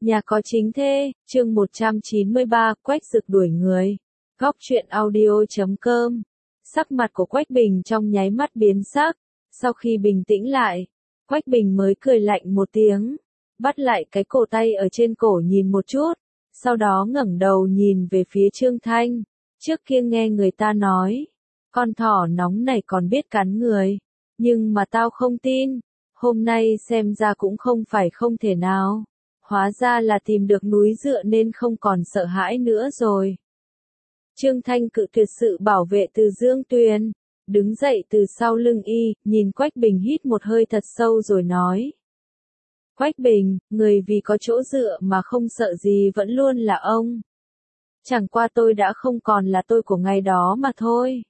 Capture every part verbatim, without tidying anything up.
Nhà có chính thê, chương một trăm chín mươi ba, Quách Dực đuổi người. Góc truyện audio chấm com. Sắc mặt của Quách Bình trong nháy mắt biến sắc, sau khi bình tĩnh lại, Quách Bình mới cười lạnh một tiếng, bắt lại cái cổ tay ở trên cổ nhìn một chút, sau đó ngẩng đầu nhìn về phía Trương Thanh, trước kia nghe người ta nói, con thỏ nóng này còn biết cắn người, nhưng mà tao không tin, hôm nay xem ra cũng không phải không thể nào. Hóa ra là tìm được núi dựa nên không còn sợ hãi nữa rồi. Trương Thanh cự tuyệt sự bảo vệ từ Dương Tuyền, đứng dậy từ sau lưng y, nhìn Quách Bình hít một hơi thật sâu rồi nói. Quách Bình, người vì có chỗ dựa mà không sợ gì vẫn luôn là ông. Chẳng qua tôi đã không còn là tôi của ngày đó mà thôi.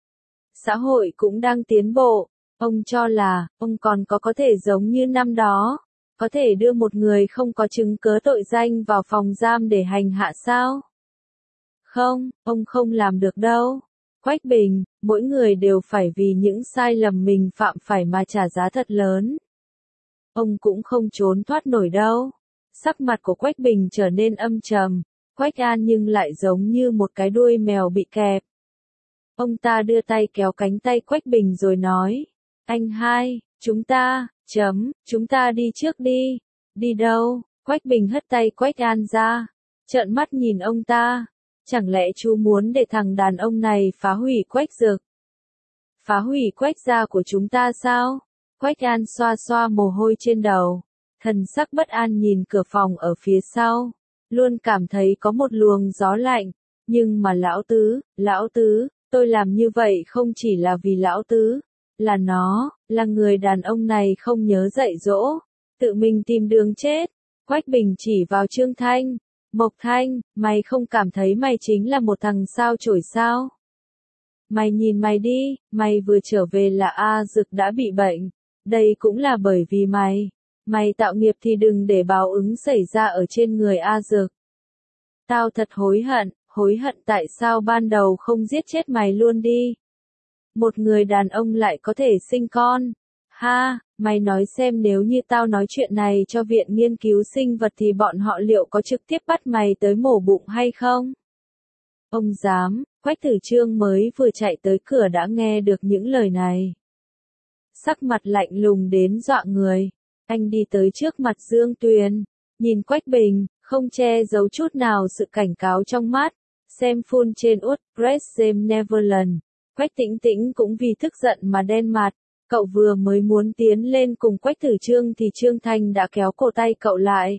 Xã hội cũng đang tiến bộ, ông cho là, ông còn có có thể giống như năm đó. Có thể đưa một người không có chứng cớ tội danh vào phòng giam để hành hạ sao? Không, ông không làm được đâu. Quách Bình, mỗi người đều phải vì những sai lầm mình phạm phải mà trả giá thật lớn. Ông cũng không trốn thoát nổi đâu. Sắc mặt của Quách Bình trở nên âm trầm, Quách An nhưng lại giống như một cái đuôi mèo bị kẹp. Ông ta đưa tay kéo cánh tay Quách Bình rồi nói, anh hai, chúng ta... Chấm, chúng ta đi trước đi. Đi đâu? Quách Bình hất tay Quách An ra, trợn mắt nhìn ông ta. Chẳng lẽ chú muốn để thằng đàn ông này phá hủy Quách Dực? Phá hủy Quách gia của chúng ta sao? Quách An xoa xoa mồ hôi trên đầu, thần sắc bất an nhìn cửa phòng ở phía sau, luôn cảm thấy có một luồng gió lạnh. Nhưng mà lão tứ, lão tứ, tôi làm như vậy không chỉ là vì lão tứ. Là nó, là người đàn ông này không nhớ dạy dỗ, tự mình tìm đường chết. Quách Bình chỉ vào Trương Thanh, Mộc Thanh, mày không cảm thấy mày chính là một thằng sao chổi sao? Mày nhìn mày đi, mày vừa trở về là A Dực đã bị bệnh, đây cũng là bởi vì mày. Mày tạo nghiệp thì đừng để báo ứng xảy ra ở trên người A Dực. Tao thật hối hận, hối hận tại sao ban đầu không giết chết mày luôn đi. Một người đàn ông lại có thể sinh con. Ha, mày nói xem nếu như tao nói chuyện này cho viện nghiên cứu sinh vật thì bọn họ liệu có trực tiếp bắt mày tới mổ bụng hay không? Ông dám, Quách Tử Trương mới vừa chạy tới cửa đã nghe được những lời này. Sắc mặt lạnh lùng đến dọa người. Anh đi tới trước mặt Dương Tuyền, nhìn Quách Bình, không che giấu chút nào sự cảnh cáo trong mắt. Xem full trên út, Press James Neverland. Quách Tĩnh Tĩnh cũng vì tức giận mà đen mặt, cậu vừa mới muốn tiến lên cùng Quách Tử Trương thì Trương Thanh đã kéo cổ tay cậu lại.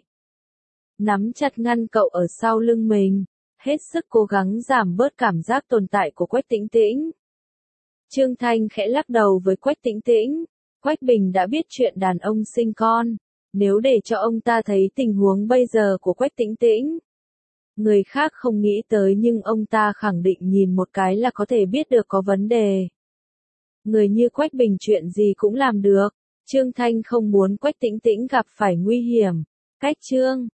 Nắm chặt ngăn cậu ở sau lưng mình, hết sức cố gắng giảm bớt cảm giác tồn tại của Quách Tĩnh Tĩnh. Trương Thanh khẽ lắc đầu với Quách Tĩnh Tĩnh, Quách Bình đã biết chuyện đàn ông sinh con, nếu để cho ông ta thấy tình huống bây giờ của Quách Tĩnh Tĩnh. Người khác không nghĩ tới nhưng ông ta khẳng định nhìn một cái là có thể biết được có vấn đề. Người như Quách Bình chuyện gì cũng làm được. Trương Thanh không muốn Quách Tĩnh Tĩnh gặp phải nguy hiểm. Cách Trương,